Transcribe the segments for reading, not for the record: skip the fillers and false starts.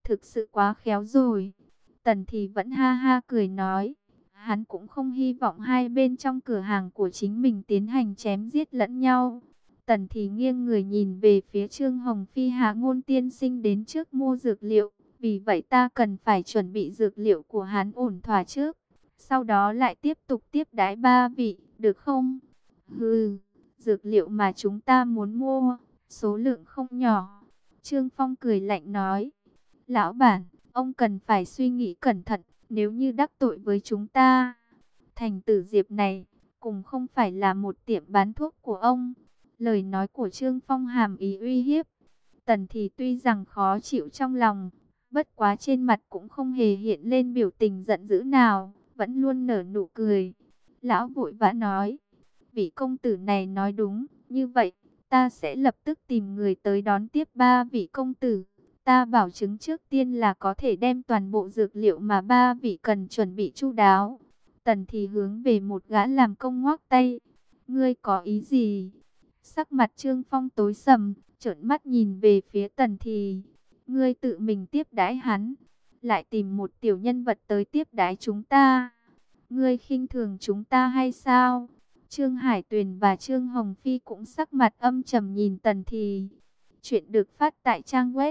thực sự quá khéo rồi. Tần thì vẫn ha ha cười nói, hắn cũng không hy vọng hai bên trong cửa hàng của chính mình tiến hành chém giết lẫn nhau. Tần thì nghiêng người nhìn về phía Trương Hồng Phi, Hạ Ngôn tiên sinh đến trước mua dược liệu, vì vậy ta cần phải chuẩn bị dược liệu của hắn ổn thỏa trước, sau đó lại tiếp tục tiếp đãi ba vị, được không? Hừ, dược liệu mà chúng ta muốn mua, số lượng không nhỏ. Trương Phong cười lạnh nói, lão bản, ông cần phải suy nghĩ cẩn thận, nếu như đắc tội với chúng ta, thành tử Diệp này cũng không phải là một tiệm bán thuốc của ông. Lời nói của Trương Phong hàm ý uy hiếp. Tần thì tuy rằng khó chịu trong lòng, bất quá trên mặt cũng không hề hiện lên biểu tình giận dữ nào, vẫn luôn nở nụ cười. Lão vội vã nói, vị công tử này nói đúng, như vậy, ta sẽ lập tức tìm người tới đón tiếp ba vị công tử. Ta bảo chứng trước tiên là có thể đem toàn bộ dược liệu mà ba vị cần chuẩn bị chu đáo. Tần thì hướng về một gã làm công ngoắc tay. Ngươi có ý gì? Sắc mặt Trương Phong tối sầm, trợn mắt nhìn về phía Tần thì. Ngươi tự mình tiếp đãi hắn, lại tìm một tiểu nhân vật tới tiếp đãi chúng ta. Ngươi khinh thường chúng ta hay sao? Trương Hải Tuyền và Trương Hồng Phi cũng sắc mặt âm trầm nhìn Tần thì. Chuyện được phát tại trang web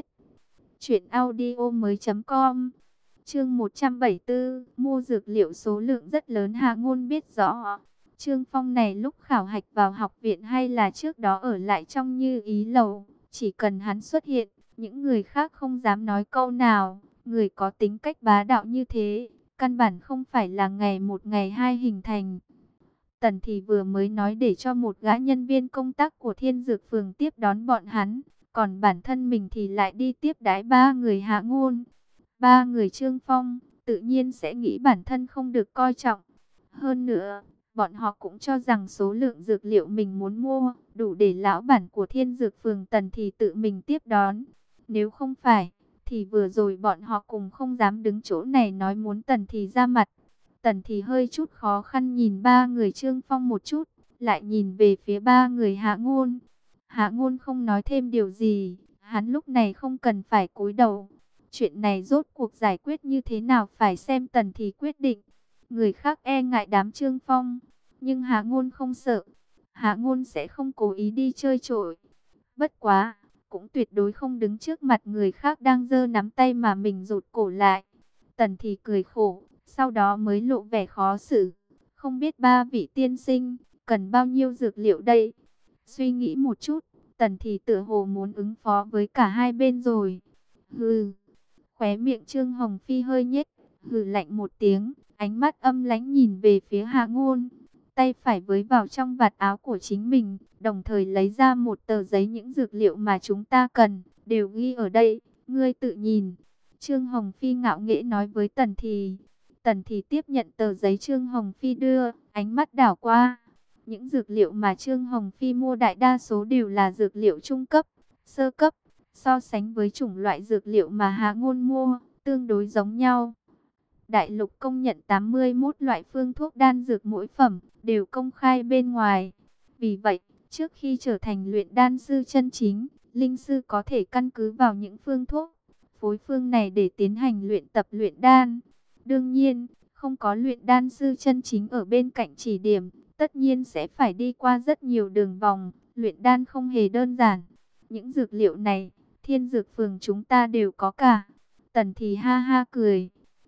truyệnaudiomoi.com. Chương 174, mua dược liệu số lượng rất lớn. Hạ Ngôn biết rõ, Trương Phong này lúc khảo hạch vào học viện hay là trước đó ở lại trong Như Ý lầu, chỉ cần hắn xuất hiện, những người khác không dám nói câu nào. Người có tính cách bá đạo như thế, căn bản không phải là ngày một ngày hai hình thành. Tần thì vừa mới nói để cho một gã nhân viên công tác của Thiên Dược Phường tiếp đón bọn hắn, còn bản thân mình thì lại đi tiếp đái ba người Hạ Ngôn. Ba người Trương Phong tự nhiên sẽ nghĩ bản thân không được coi trọng. Hơn nữa, bọn họ cũng cho rằng số lượng dược liệu mình muốn mua đủ để lão bản của Thiên Dược Phường Tần thì tự mình tiếp đón. Nếu không phải, thì vừa rồi bọn họ cùng không dám đứng chỗ này nói muốn Tần thì ra mặt. Tần thì hơi chút khó khăn nhìn ba người Trương Phong một chút, lại nhìn về phía ba người Hạ Ngôn. Hạ Ngôn không nói thêm điều gì, hắn lúc này không cần phải cúi đầu. Chuyện này rốt cuộc giải quyết như thế nào phải xem Tần thì quyết định. Người khác e ngại đám Trương Phong, nhưng Hạ Ngôn không sợ. Hạ Ngôn sẽ không cố ý đi chơi trội. Bất quá, cũng tuyệt đối không đứng trước mặt người khác đang giơ nắm tay mà mình rụt cổ lại. Tần thì cười khổ, sau đó mới lộ vẻ khó xử. Không biết ba vị tiên sinh cần bao nhiêu dược liệu đây? Suy nghĩ một chút, Tần thì tựa hồ muốn ứng phó với cả hai bên rồi. Hừ, khóe miệng Trương Hồng Phi hơi nhếch, hừ lạnh một tiếng, ánh mắt âm lãnh nhìn về phía Hạ Ngôn. Tay phải với vào trong vạt áo của chính mình, đồng thời lấy ra một tờ giấy, những dược liệu mà chúng ta cần, đều ghi ở đây, ngươi tự nhìn. Trương Hồng Phi ngạo nghễ nói với Tần thì. Tần thì tiếp nhận tờ giấy Trương Hồng Phi đưa, ánh mắt đảo qua. Những dược liệu mà Trương Hồng Phi mua đại đa số đều là dược liệu trung cấp, sơ cấp. So sánh với chủng loại dược liệu mà Hạ Ngôn mua, tương đối giống nhau. Đại lục công nhận 81 loại phương thuốc đan dược mỗi phẩm, đều công khai bên ngoài. Vì vậy, trước khi trở thành luyện đan sư chân chính, linh sư có thể căn cứ vào những phương thuốc, phối phương này để tiến hành luyện tập luyện đan. Đương nhiên, không có luyện đan sư chân chính ở bên cạnh chỉ điểm, tất nhiên sẽ phải đi qua rất nhiều đường vòng, luyện đan không hề đơn giản. Những dược liệu này, Thiên Dược Phường chúng ta đều có cả. Tần thì ha ha cười.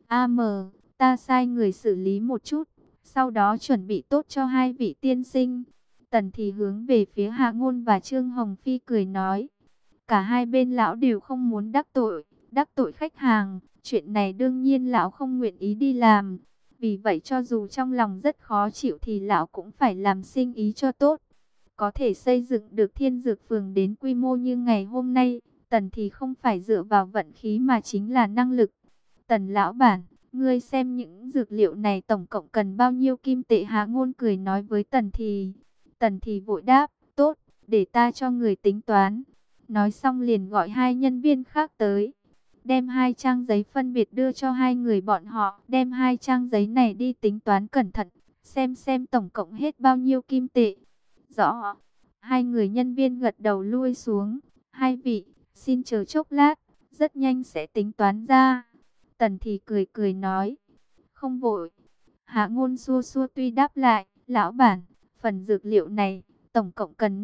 Ta sai người xử lý một chút, sau đó chuẩn bị tốt cho hai vị tiên sinh. Tần thì hướng về phía Hạ Ngôn và Trương Hồng Phi cười nói. Cả hai bên lão đều không muốn đắc tội khách hàng. Chuyện này đương nhiên lão không nguyện ý đi làm. Vì vậy cho dù trong lòng rất khó chịu thì lão cũng phải làm sinh ý cho tốt. Có thể xây dựng được Thiên Dược Phường đến quy mô như ngày hôm nay, Tần thì không phải dựa vào vận khí mà chính là năng lực. Tần lão bản, ngươi xem những dược liệu này tổng cộng cần bao nhiêu kim tệ? Hạ Ngôn cười nói với Tần thì. Tần thì vội đáp, tốt, để ta cho người tính toán. Nói xong liền gọi hai nhân viên khác tới, đem hai trang giấy phân biệt đưa cho hai người bọn họ. Đem hai trang giấy này đi tính toán cẩn thận, xem tổng cộng hết bao nhiêu kim tệ. Rõ. Hai người nhân viên gật đầu lui xuống. Hai vị, xin chờ chốc lát, rất nhanh sẽ tính toán ra. Tần thì cười cười nói, không vội. Hạ Ngôn xua xua tuy đáp lại, lão bản, phần dược liệu này, tổng cộng cần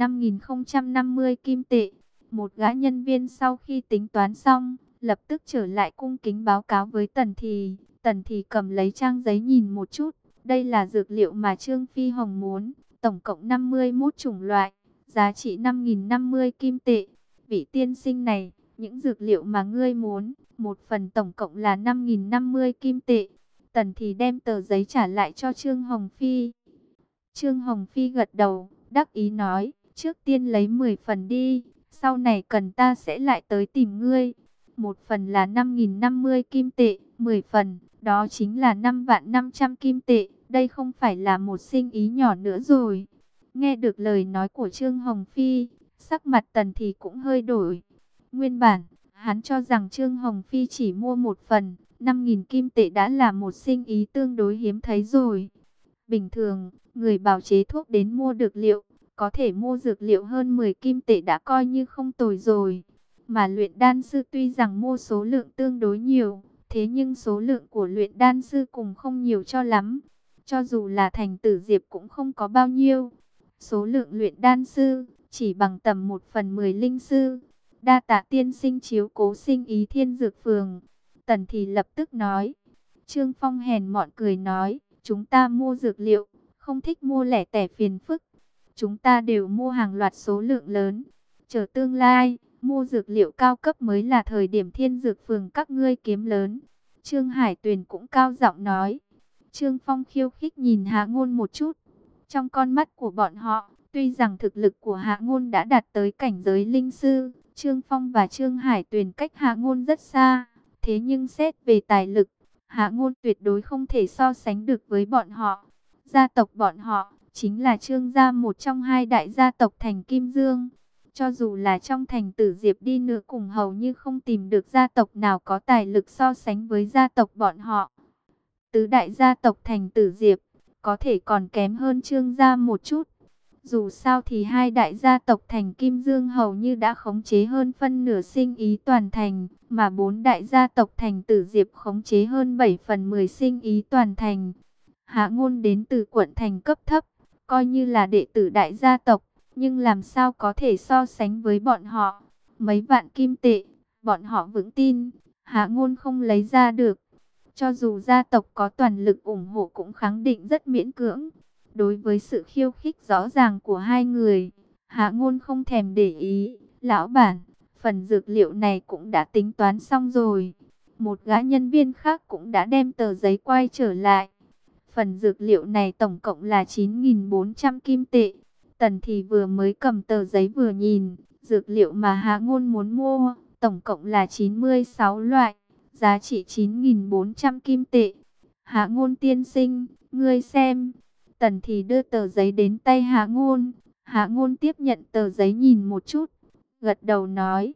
5.050 kim tệ. Một gã nhân viên sau khi tính toán xong, lập tức trở lại cung kính báo cáo với Tần thì. Tần thì cầm lấy trang giấy nhìn một chút, đây là dược liệu mà Trương Phi Hồng muốn, tổng cộng 51 chủng loại, giá trị 5.050 kim tệ. Vị tiên sinh này, những dược liệu mà ngươi muốn, một phần tổng cộng là 5.050 kim tệ. Tần thì đem tờ giấy trả lại cho Trương Hồng Phi. Trương Hồng Phi gật đầu, đắc ý nói, trước tiên lấy 10 phần đi, sau này cần ta sẽ lại tới tìm ngươi. Một phần là 5.050 kim tệ, 10 phần, đó chính là 5.500.000 kim tệ, đây không phải là một sinh ý nhỏ nữa rồi. Nghe được lời nói của Trương Hồng Phi, sắc mặt Tần thì cũng hơi đổi. Nguyên bản, hắn cho rằng Trương Hồng Phi chỉ mua một phần, 5.000 kim tệ đã là một sinh ý tương đối hiếm thấy rồi. Bình thường, người bào chế thuốc đến mua được liệu, có thể mua dược liệu hơn 10 kim tệ đã coi như không tồi rồi. Mà luyện đan sư tuy rằng mua số lượng tương đối nhiều, thế nhưng số lượng của luyện đan sư cũng không nhiều cho lắm. Cho dù là Thành Tử Diệp cũng không có bao nhiêu. Số lượng luyện đan sư chỉ bằng tầm 1/10 linh sư. Đa tạ tiên sinh chiếu cố sinh ý Thiên Dược Phường. Tần thì lập tức nói. Trương Phong hèn mọn cười nói, chúng ta mua dược liệu, không thích mua lẻ tẻ phiền phức. Chúng ta đều mua hàng loạt số lượng lớn. Chờ tương lai, mua dược liệu cao cấp mới là thời điểm Thiên Dược Phường các ngươi kiếm lớn. Trương Hải Tuyền cũng cao giọng nói. Trương Phong khiêu khích nhìn Hạ Ngôn một chút. Trong con mắt của bọn họ, tuy rằng thực lực của Hạ Ngôn đã đạt tới cảnh giới linh sư, Trương Phong và Trương Hải Tuyền cách Hạ Ngôn rất xa. Thế nhưng xét về tài lực, Hạ Ngôn tuyệt đối không thể so sánh được với bọn họ. Gia tộc bọn họ chính là Trương gia, một trong hai đại gia tộc thành Kim Dương. Cho dù là trong Thành Tử Diệp đi nữa cùng hầu như không tìm được gia tộc nào có tài lực so sánh với gia tộc bọn họ. Tứ đại gia tộc Thành Tử Diệp có thể còn kém hơn Trương gia một chút. Dù sao thì hai đại gia tộc Thành Kim Dương hầu như đã khống chế hơn phân nửa sinh ý toàn thành, mà bốn đại gia tộc Thành Tử Diệp khống chế hơn 7/10 sinh ý toàn thành. Hạ Ngôn đến từ quận thành cấp thấp, coi như là đệ tử đại gia tộc, nhưng làm sao có thể so sánh với bọn họ. Mấy vạn kim tệ, bọn họ vững tin, Hạ Ngôn không lấy ra được. Cho dù gia tộc có toàn lực ủng hộ cũng khẳng định rất miễn cưỡng. Đối với sự khiêu khích rõ ràng của hai người, Hạ Ngôn không thèm để ý. Lão bản, phần dược liệu này cũng đã tính toán xong rồi. Một gã nhân viên khác cũng đã đem tờ giấy quay trở lại. Phần dược liệu này tổng cộng là 9.400 kim tệ. Tần thì vừa mới cầm tờ giấy vừa nhìn, dược liệu mà Hạ Ngôn muốn mua, tổng cộng là 96 loại, giá trị 9.400 kim tệ. Hạ Ngôn tiên sinh, ngươi xem. Tần thì đưa tờ giấy đến tay Hạ Ngôn. Hạ Ngôn tiếp nhận tờ giấy nhìn một chút, gật đầu nói,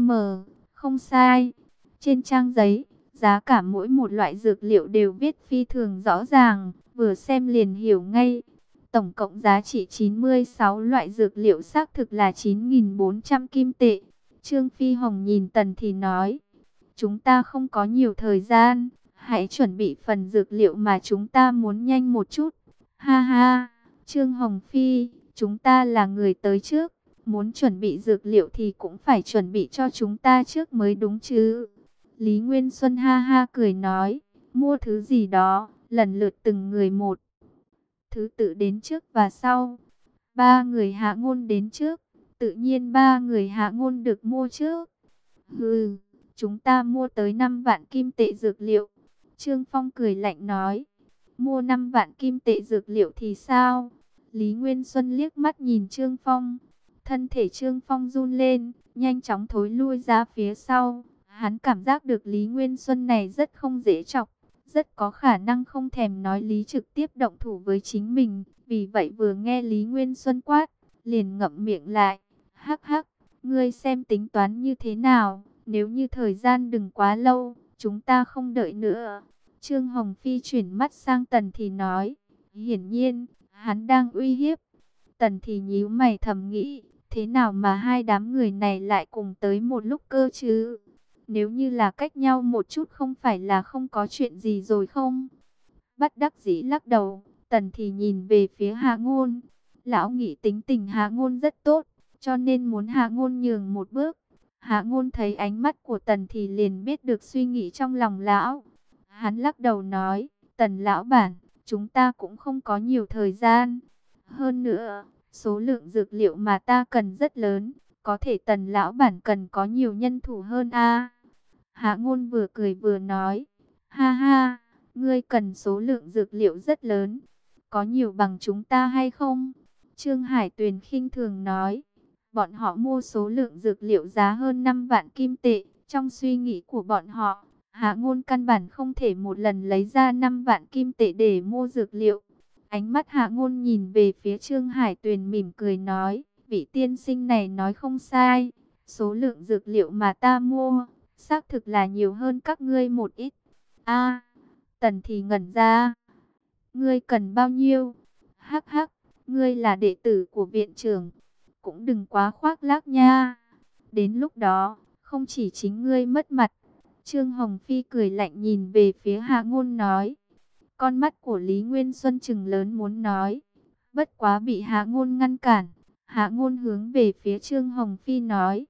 không sai. Trên trang giấy, giá cả mỗi một loại dược liệu đều viết phi thường rõ ràng, vừa xem liền hiểu ngay. Tổng cộng giá trị 96 loại dược liệu xác thực là 9.400 kim tệ. Trương Phi Hồng nhìn Tần thì nói, chúng ta không có nhiều thời gian, hãy chuẩn bị phần dược liệu mà chúng ta muốn nhanh một chút. Ha ha, Trương Hồng Phi, chúng ta là người tới trước, muốn chuẩn bị dược liệu thì cũng phải chuẩn bị cho chúng ta trước mới đúng chứ. Lý Nguyên Xuân ha ha cười nói, mua thứ gì đó, lần lượt từng người một. Thứ tự đến trước và sau. Ba người Hạ Ngôn đến trước, tự nhiên ba người Hạ Ngôn được mua trước. Hừ, chúng ta mua tới 5 vạn kim tệ dược liệu. Trương Phong cười lạnh nói, mua 5 vạn kim tệ dược liệu thì sao? Lý Nguyên Xuân liếc mắt nhìn Trương Phong. Thân thể Trương Phong run lên, nhanh chóng thối lui ra phía sau. Hắn cảm giác được Lý Nguyên Xuân này rất không dễ chọc, rất có khả năng không thèm nói lý trực tiếp động thủ với chính mình. Vì vậy vừa nghe Lý Nguyên Xuân quát, liền ngậm miệng lại. Hắc hắc, ngươi xem tính toán như thế nào, nếu như thời gian đừng quá lâu, chúng ta không đợi nữa. Trương Hồng Phi chuyển mắt sang Tần thì nói, hiển nhiên, hắn đang uy hiếp. Tần thì nhíu mày thầm nghĩ, thế nào mà hai đám người này lại cùng tới một lúc cơ chứ? Nếu như là cách nhau một chút không phải là không có chuyện gì rồi không? Bất đắc dĩ lắc đầu, Tần thì nhìn về phía Hạ Ngôn. Lão nghĩ tính tình Hạ Ngôn rất tốt, cho nên muốn Hạ Ngôn nhường một bước. Hạ Ngôn thấy ánh mắt của Tần thì liền biết được suy nghĩ trong lòng lão. Hắn lắc đầu nói, Tần lão bản, chúng ta cũng không có nhiều thời gian. Hơn nữa, số lượng dược liệu mà ta cần rất lớn, có thể Tần lão bản cần có nhiều nhân thủ hơn a. Hạ Ngôn vừa cười vừa nói, ha ha, ngươi cần số lượng dược liệu rất lớn, có nhiều bằng chúng ta hay không? Trương Hải Tuyền khinh thường nói, bọn họ mua số lượng dược liệu giá hơn 5 vạn kim tệ, trong suy nghĩ của bọn họ, Hạ Ngôn căn bản không thể một lần lấy ra 5 vạn kim tệ để mua dược liệu. Ánh mắt Hạ Ngôn nhìn về phía Trương Hải Tuyền mỉm cười nói, vị tiên sinh này nói không sai, số lượng dược liệu mà ta mua, xác thực là nhiều hơn các ngươi một ít. A, Tần thì ngẩn ra, ngươi cần bao nhiêu? Hắc hắc, ngươi là đệ tử của viện trưởng, cũng đừng quá khoác lác nha. Đến lúc đó, không chỉ chính ngươi mất mặt. Trương Hồng Phi cười lạnh nhìn về phía Hạ Ngôn nói. Con mắt của Lý Nguyên Xuân trừng lớn muốn nói, bất quá bị Hạ Ngôn ngăn cản. Hạ Ngôn hướng về phía Trương Hồng Phi nói,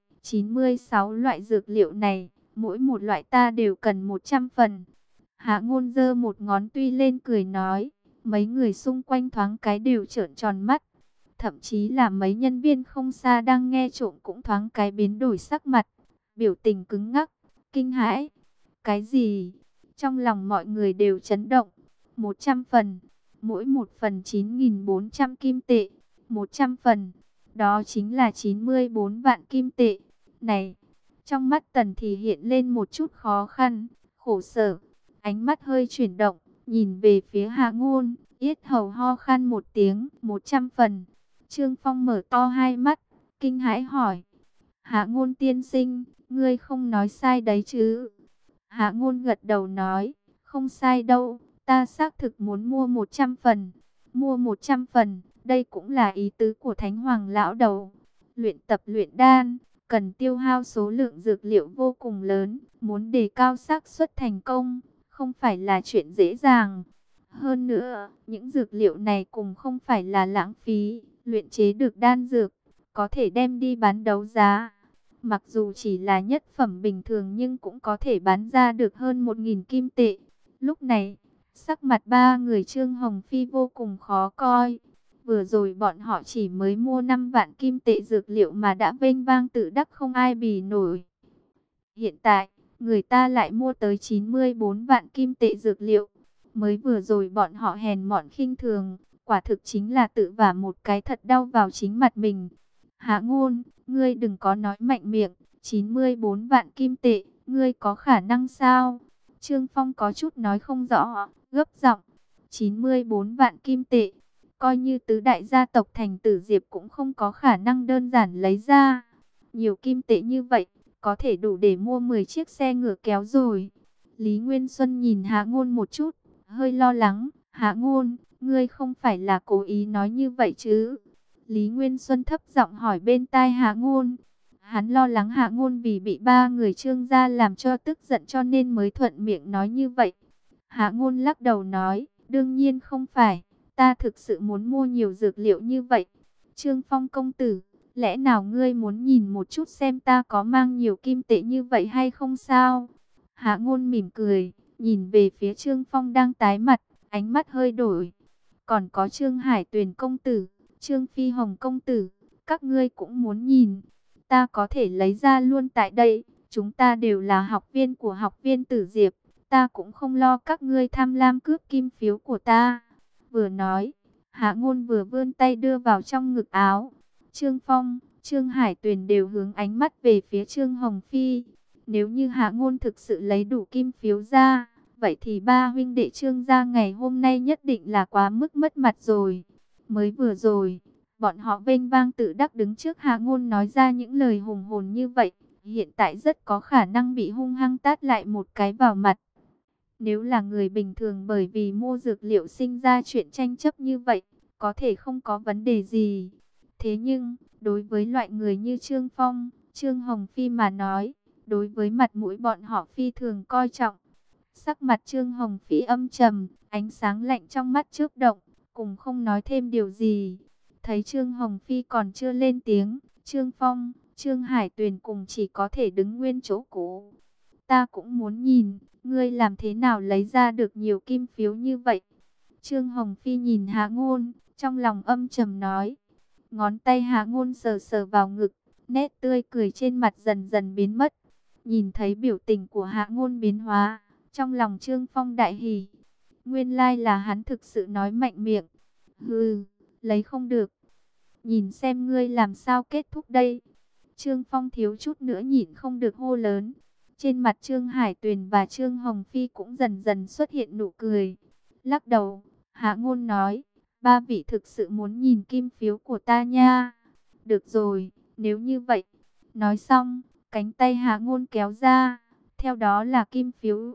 96 loại dược liệu này, mỗi một loại ta đều cần 100 phần. Hạ Ngôn giơ một ngón tuy lên cười nói, mấy người xung quanh thoáng cái đều trợn tròn mắt. Thậm chí là mấy nhân viên không xa đang nghe trộm cũng thoáng cái biến đổi sắc mặt, biểu tình cứng ngắc, kinh hãi. Cái gì? Trong lòng mọi người đều chấn động. 100 phần, mỗi một phần 9.400 kim tệ, 100 phần, đó chính là 94 vạn kim tệ. Này, trong mắt Tần thì hiện lên một chút khó khăn, khổ sở, ánh mắt hơi chuyển động, nhìn về phía Hạ Ngôn, yết hầu ho khan một tiếng, 100 phần. Trương Phong mở to hai mắt, kinh hãi hỏi, Hạ Ngôn tiên sinh, ngươi không nói sai đấy chứ? Hạ Ngôn gật đầu nói, không sai đâu, ta xác thực muốn mua 100 phần. Mua 100 phần, đây cũng là ý tứ của Thánh Hoàng lão đầu. Luyện tập luyện đan, cần tiêu hao số lượng dược liệu vô cùng lớn, muốn đề cao xác suất thành công, không phải là chuyện dễ dàng. Hơn nữa, những dược liệu này cũng không phải là lãng phí, luyện chế được đan dược, có thể đem đi bán đấu giá. Mặc dù chỉ là nhất phẩm bình thường nhưng cũng có thể bán ra được hơn 1.000 kim tệ. Lúc này, sắc mặt ba người Trương Hồng Phi vô cùng khó coi. Vừa rồi bọn họ chỉ mới mua 5 vạn kim tệ dược liệu mà đã vênh vang tự đắc không ai bì nổi. Hiện tại, người ta lại mua tới 94 vạn kim tệ dược liệu. Mới vừa rồi bọn họ hèn mọn khinh thường, quả thực chính là tự vả một cái thật đau vào chính mặt mình. Hạ Ngôn, ngươi đừng có nói mạnh miệng, 94 vạn kim tệ, ngươi có khả năng sao? Trương Phong có chút nói không rõ, gấp giọng, 94 vạn kim tệ, coi như tứ đại gia tộc Thành Tử Diệp cũng không có khả năng đơn giản lấy ra. Nhiều kim tệ như vậy, có thể đủ để mua 10 chiếc xe ngựa kéo rồi. Lý Nguyên Xuân nhìn Hạ Ngôn một chút, hơi lo lắng, Hạ Ngôn, ngươi không phải là cố ý nói như vậy chứ? Lý Nguyên Xuân thấp giọng hỏi bên tai Hạ Ngôn. Hắn lo lắng Hạ Ngôn vì bị ba người Trương gia làm cho tức giận cho nên mới thuận miệng nói như vậy. Hạ Ngôn lắc đầu nói, đương nhiên không phải, ta thực sự muốn mua nhiều dược liệu như vậy. Trương Phong công tử, lẽ nào ngươi muốn nhìn một chút xem ta có mang nhiều kim tệ như vậy hay không sao? Hạ Ngôn mỉm cười, nhìn về phía Trương Phong đang tái mặt, ánh mắt hơi đổi. Còn có Trương Hải Tuyền công tử, Trương Phi Hồng công tử, các ngươi cũng muốn nhìn. Ta có thể lấy ra luôn tại đây, chúng ta đều là học viên của học viên Tử Diệp. Ta cũng không lo các ngươi tham lam cướp kim phiếu của ta. Vừa nói, Hạ Ngôn vừa vươn tay đưa vào trong ngực áo. Trương Phong, Trương Hải Tuyền đều hướng ánh mắt về phía Trương Hồng Phi. Nếu như Hạ Ngôn thực sự lấy đủ kim phiếu ra, vậy thì ba huynh đệ Trương gia ngày hôm nay nhất định là quá mức mất mặt rồi. Mới vừa rồi, bọn họ vênh vang tự đắc đứng trước Hạ Ngôn nói ra những lời hùng hồn như vậy, hiện tại rất có khả năng bị hung hăng tát lại một cái vào mặt. Nếu là người bình thường bởi vì mua dược liệu sinh ra chuyện tranh chấp như vậy, có thể không có vấn đề gì. Thế nhưng, đối với loại người như Trương Phong, Trương Hồng Phi mà nói, đối với mặt mũi bọn họ phi thường coi trọng. Sắc mặt Trương Hồng Phi âm trầm, ánh sáng lạnh trong mắt chớp động, cùng không nói thêm điều gì. Thấy Trương Hồng Phi còn chưa lên tiếng, Trương Phong, Trương Hải Tuyền cùng chỉ có thể đứng nguyên chỗ cũ. Ta cũng muốn nhìn, ngươi làm thế nào lấy ra được nhiều kim phiếu như vậy. Trương Hồng Phi nhìn Hạ Ngôn, trong lòng âm trầm nói. Ngón tay Hạ Ngôn sờ sờ vào ngực, nét tươi cười trên mặt dần dần biến mất. Nhìn thấy biểu tình của Hạ Ngôn biến hóa, trong lòng Trương Phong đại hỉ. Nguyên lai là hắn thực sự nói mạnh miệng. Hừ, lấy không được. Nhìn xem ngươi làm sao kết thúc đây. Trương Phong thiếu chút nữa nhịn không được hô lớn. Trên mặt Trương Hải Tuyền và Trương Hồng Phi cũng dần dần xuất hiện nụ cười. Lắc đầu, Hạ Ngôn nói, ba vị thực sự muốn nhìn kim phiếu của ta nha. Được rồi, nếu như vậy. Nói xong, cánh tay Hạ Ngôn kéo ra, theo đó là kim phiếu.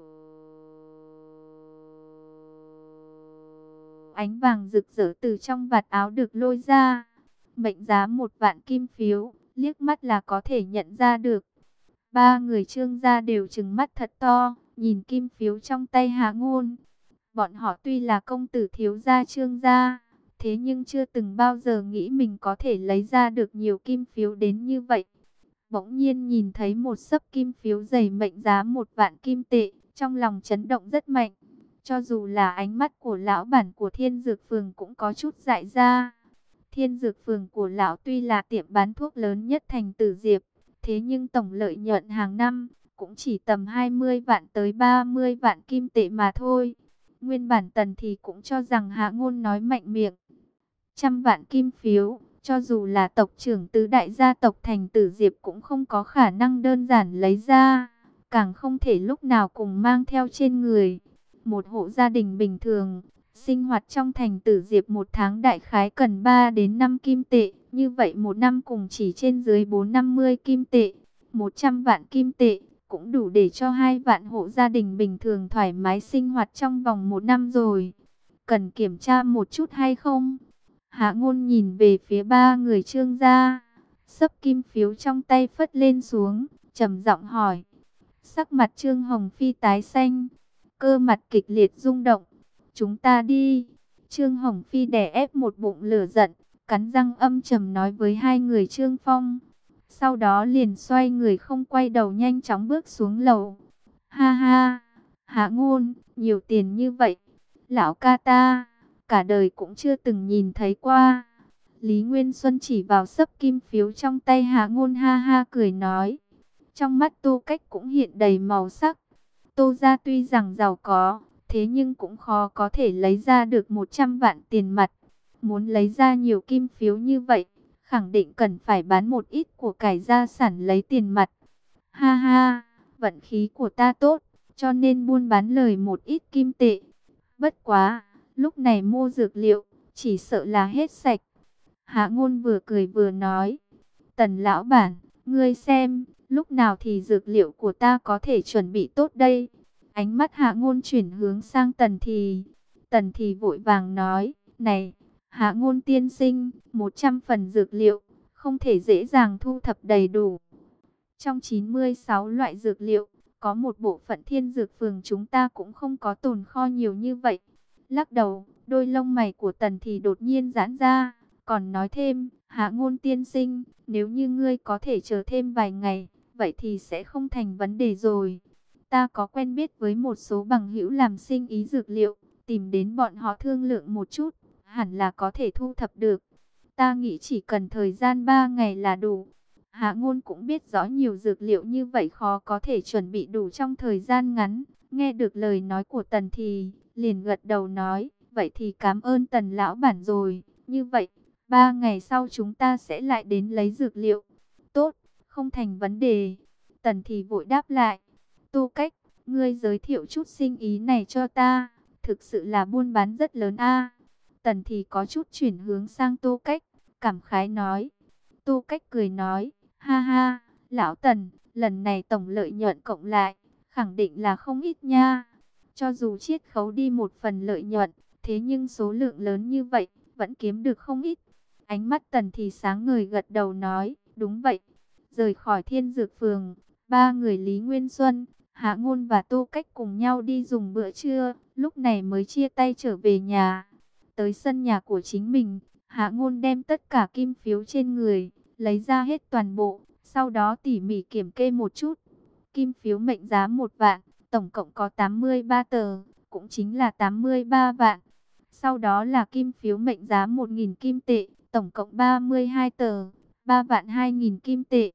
Ánh vàng rực rỡ từ trong vạt áo được lôi ra. Mệnh giá 1.000.000 kim phiếu, liếc mắt là có thể nhận ra được. Ba người Trương gia đều trừng mắt thật to, nhìn kim phiếu trong tay Hạ Ngôn. Bọn họ tuy là công tử thiếu gia Trương gia, thế nhưng chưa từng bao giờ nghĩ mình có thể lấy ra được nhiều kim phiếu đến như vậy. Bỗng nhiên nhìn thấy một xấp kim phiếu dày mệnh giá 1.000.000 kim tệ, trong lòng chấn động rất mạnh. Cho dù là ánh mắt của lão bản của Thiên Dược Phường cũng có chút dại ra. Thiên Dược Phường của lão tuy là tiệm bán thuốc lớn nhất thành Tử Diệp, thế nhưng tổng lợi nhuận hàng năm cũng chỉ tầm 20 vạn tới 30 vạn kim tệ mà thôi. Nguyên bản Tần thì cũng cho rằng Hạ Ngôn nói mạnh miệng. 100.000 kim phiếu, cho dù là tộc trưởng tứ đại gia tộc thành Tử Diệp cũng không có khả năng đơn giản lấy ra, càng không thể lúc nào cùng mang theo trên người. Một hộ gia đình bình thường, sinh hoạt trong thành Tử Diệp một tháng đại khái cần 3 đến 5 kim tệ, như vậy một năm cùng chỉ trên dưới 450 kim tệ, 100 vạn kim tệ, cũng đủ để cho 2 vạn hộ gia đình bình thường thoải mái sinh hoạt trong vòng một năm rồi. Cần kiểm tra một chút hay không? Hạ Ngôn nhìn về phía ba người Trương gia, xấp kim phiếu trong tay phất lên xuống, trầm giọng hỏi. Sắc mặt Trương Hồng Phi tái xanh, cơ mặt kịch liệt rung động. Chúng ta đi. Trương Hồng Phi đè ép một bụng lửa giận, cắn răng âm trầm nói với hai người Trương Phong. Sau đó liền xoay người không quay đầu nhanh chóng bước xuống lầu. Ha ha, Hạ Ngôn, nhiều tiền như vậy, lão ca ta cả đời cũng chưa từng nhìn thấy qua. Lý Nguyên Xuân chỉ vào xấp kim phiếu trong tay Hạ Ngôn ha ha cười nói. Trong mắt Tô Cách cũng hiện đầy màu sắc. Tô gia tuy rằng giàu có, thế nhưng cũng khó có thể lấy ra được 100 vạn tiền mặt. Muốn lấy ra nhiều kim phiếu như vậy, khẳng định cần phải bán một ít của cải gia sản lấy tiền mặt. Ha ha, vận khí của ta tốt, cho nên buôn bán lời một ít kim tệ. Bất quá, lúc này mua dược liệu, chỉ sợ là hết sạch. Hạ Ngôn vừa cười vừa nói. Tần lão bản, ngươi xem, lúc nào thì dược liệu của ta có thể chuẩn bị tốt đây? Ánh mắt Hạ Ngôn chuyển hướng sang Tần thì. Tần thì vội vàng nói, này, Hạ Ngôn tiên sinh, 100 phần dược liệu, không thể dễ dàng thu thập đầy đủ. Trong 96 loại dược liệu, có một bộ phận Thiên Dược Phường chúng ta cũng không có tồn kho nhiều như vậy. Lắc đầu, đôi lông mày của Tần thì đột nhiên giãn ra, còn nói thêm, Hạ Ngôn tiên sinh, nếu như ngươi có thể chờ thêm vài ngày, vậy thì sẽ không thành vấn đề rồi. Ta có quen biết với một số bằng hữu làm sinh ý dược liệu, tìm đến bọn họ thương lượng một chút, hẳn là có thể thu thập được. Ta nghĩ chỉ cần thời gian 3 ngày là đủ. Hạ Ngôn cũng biết rõ nhiều dược liệu như vậy khó có thể chuẩn bị đủ trong thời gian ngắn. Nghe được lời nói của Tần thì liền gật đầu nói, vậy thì cảm ơn Tần lão bản rồi. Như vậy, 3 ngày sau chúng ta sẽ lại đến lấy dược liệu. Tốt, không thành vấn đề. Tần thì vội đáp lại. Tô Cách, ngươi giới thiệu chút sinh ý này cho ta. Thực sự là buôn bán rất lớn a. Tần thì có chút chuyển hướng sang Tô Cách, cảm khái nói. Tô Cách cười nói, ha ha, lão Tần, lần này tổng lợi nhuận cộng lại, khẳng định là không ít nha. Cho dù chiết khấu đi một phần lợi nhuận, thế nhưng số lượng lớn như vậy, vẫn kiếm được không ít. Ánh mắt Tần thì sáng ngời gật đầu nói, đúng vậy. Rời khỏi Thiên Dược Phường, Ba người Lý Nguyên Xuân, Hạ Ngôn và Tô Cách cùng nhau đi dùng bữa trưa, lúc này mới chia tay trở về nhà. Tới sân nhà của chính mình, Hạ Ngôn đem tất cả kim phiếu trên người, lấy ra hết toàn bộ, sau đó tỉ mỉ kiểm kê một chút. Kim phiếu mệnh giá 1 vạn, tổng cộng có 83 tờ, cũng chính là 83 vạn. Sau đó là kim phiếu mệnh giá 1.000 kim tệ, tổng cộng 32 tờ, 3 vạn 2.000 kim tệ.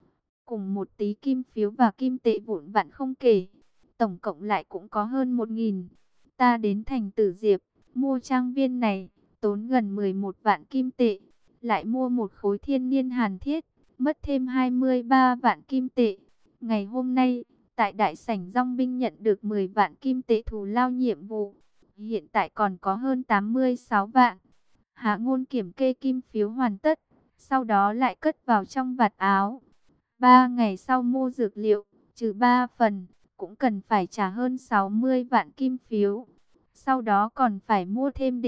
Cùng một tí kim phiếu và kim tệ vụn vặn không kể, tổng cộng lại cũng có hơn 1.000. Ta đến thành Tử Diệp, mua trang viên này, tốn gần 11 vạn kim tệ, lại mua một khối thiên niên hàn thiết, mất thêm 23 vạn kim tệ. Ngày hôm nay, tại đại sảnh dong binh nhận được 10 vạn kim tệ thù lao nhiệm vụ, hiện tại còn có hơn 86 vạn. Hạ Ngôn kiểm kê kim phiếu hoàn tất, sau đó lại cất vào trong vạt áo. 3 ngày sau mua dược liệu, trừ 3 phần, cũng cần phải trả hơn 60 vạn kim phiếu. Sau đó còn phải mua thêm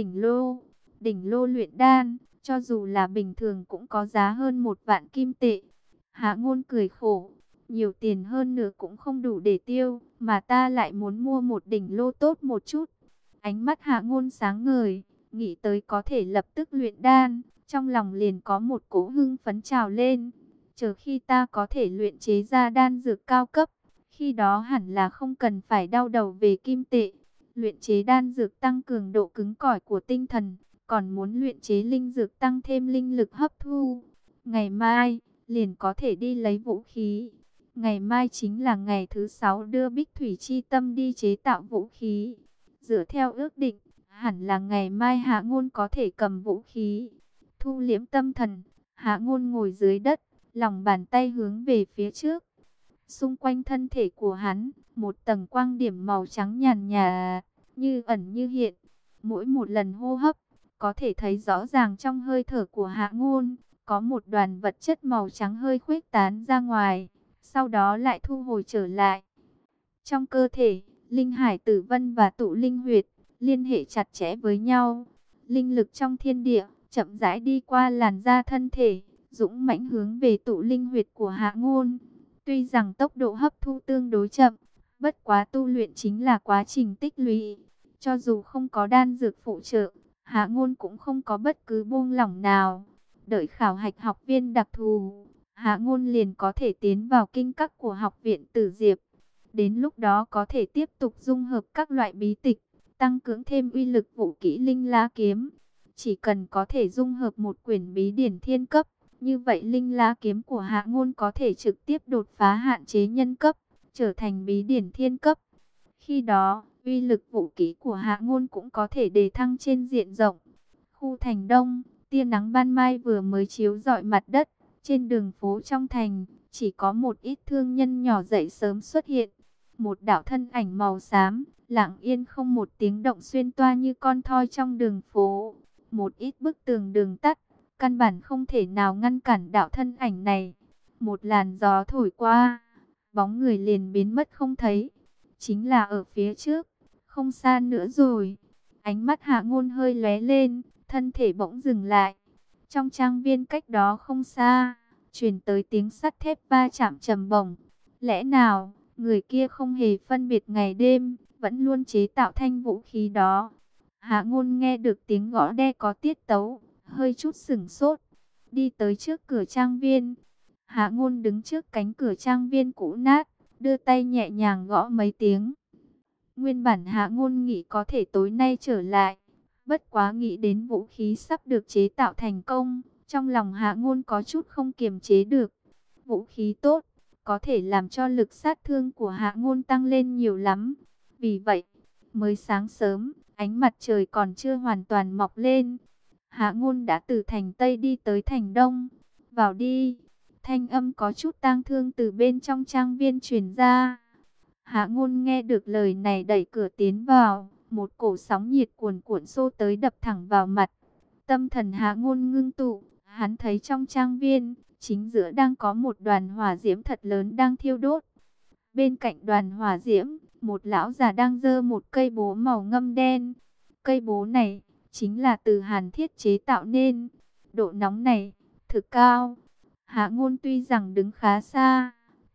đỉnh lô luyện đan, cho dù là bình thường cũng có giá hơn 1 vạn kim tệ. Hạ Ngôn cười khổ, nhiều tiền hơn nữa cũng không đủ để tiêu, mà ta lại muốn mua một đỉnh lô tốt một chút. Ánh mắt Hạ Ngôn sáng ngời, nghĩ tới có thể lập tức luyện đan, trong lòng liền có một cỗ hưng phấn trào lên. Chờ khi ta có thể luyện chế ra đan dược cao cấp, khi đó hẳn là không cần phải đau đầu về kim tệ. Luyện chế đan dược tăng cường độ cứng cỏi của tinh thần, còn muốn luyện chế linh dược tăng thêm linh lực hấp thu. Ngày mai, liền có thể đi lấy vũ khí. Ngày mai chính là ngày thứ 6 đưa Bích Thủy Chi Tâm đi chế tạo vũ khí. Dựa theo ước định, hẳn là ngày mai Hạ Ngôn có thể cầm vũ khí. Thu liễm tâm thần, Hạ Ngôn ngồi dưới đất, lòng bàn tay hướng về phía trước. Xung quanh thân thể của hắn, một tầng quang điểm màu trắng nhàn nhạt, như ẩn như hiện. Mỗi một lần hô hấp, có thể thấy rõ ràng trong hơi thở của Hạ Ngôn, có một đoàn vật chất màu trắng hơi khuếch tán ra ngoài, sau đó lại thu hồi trở lại. Trong cơ thể, Linh Hải Tử Vân và Tụ Linh Huyệt liên hệ chặt chẽ với nhau. Linh lực trong thiên địa chậm rãi đi qua làn da thân thể, dũng mãnh hướng về Tụ Linh Huyệt của Hạ Ngôn. Tuy rằng tốc độ hấp thu tương đối chậm, bất quá tu luyện chính là quá trình tích lũy. Cho dù không có đan dược phụ trợ, Hạ Ngôn cũng không có bất cứ buông lỏng nào. Đợi khảo hạch học viên đặc thù, Hạ Ngôn liền có thể tiến vào kinh các của học viện Tử Diệp. Đến lúc đó có thể tiếp tục dung hợp các loại bí tịch, tăng cưỡng thêm uy lực vũ kỹ Linh La Kiếm. Chỉ cần có thể dung hợp một quyển bí điển thiên cấp, như vậy Linh La Kiếm của Hạ Ngôn có thể trực tiếp đột phá hạn chế nhân cấp, trở thành bí điển thiên cấp. Khi đó, uy lực vũ kỹ của Hạ Ngôn cũng có thể đề thăng trên diện rộng. Khu thành Đông, tia nắng ban mai vừa mới chiếu rọi mặt đất. Trên đường phố trong thành, chỉ có một ít thương nhân nhỏ dậy sớm xuất hiện. Một đạo thân ảnh màu xám, lặng yên không một tiếng động xuyên toa như con thoi trong đường phố. Một ít bức tường đường tắt, căn bản không thể nào ngăn cản đạo thân ảnh này. Một làn gió thổi qua, bóng người liền biến mất không thấy. Chính là ở phía trước, không xa nữa rồi. Ánh mắt Hạ Ngôn hơi lóe lên, thân thể bỗng dừng lại. Trong trang viên cách đó không xa, truyền tới tiếng sắt thép va chạm trầm bổng. Lẽ nào, người kia không hề phân biệt ngày đêm, vẫn luôn chế tạo thanh vũ khí đó? Hạ Ngôn nghe được tiếng gõ đe có tiết tấu, hơi chút sửng sốt. Đi tới trước cửa trang viên. Hạ Ngôn đứng trước cánh cửa trang viên cũ nát, đưa tay nhẹ nhàng gõ mấy tiếng. Nguyên bản Hạ Ngôn nghĩ có thể tối nay trở lại. Bất quá nghĩ đến vũ khí sắp được chế tạo thành công, trong lòng Hạ Ngôn có chút không kiềm chế được. Vũ khí tốt, có thể làm cho lực sát thương của Hạ Ngôn tăng lên nhiều lắm. Vì vậy, mới sáng sớm, ánh mặt trời còn chưa hoàn toàn mọc lên, Hạ Ngôn đã từ thành Tây đi tới thành Đông. Vào đi. Thanh âm có chút tang thương từ bên trong trang viên truyền ra. Hạ Ngôn nghe được lời này đẩy cửa tiến vào. Một cổ sóng nhiệt cuồn cuộn xô tới đập thẳng vào mặt. Tâm thần Hạ Ngôn ngưng tụ. Hắn thấy trong trang viên, chính giữa đang có một đoàn hỏa diễm thật lớn đang thiêu đốt. Bên cạnh đoàn hỏa diễm, một lão già đang giơ một cây bố màu ngâm đen. Cây bố này chính là từ hàn thiết chế tạo nên. Độ nóng này thực cao. Hạ Ngôn tuy rằng đứng khá xa,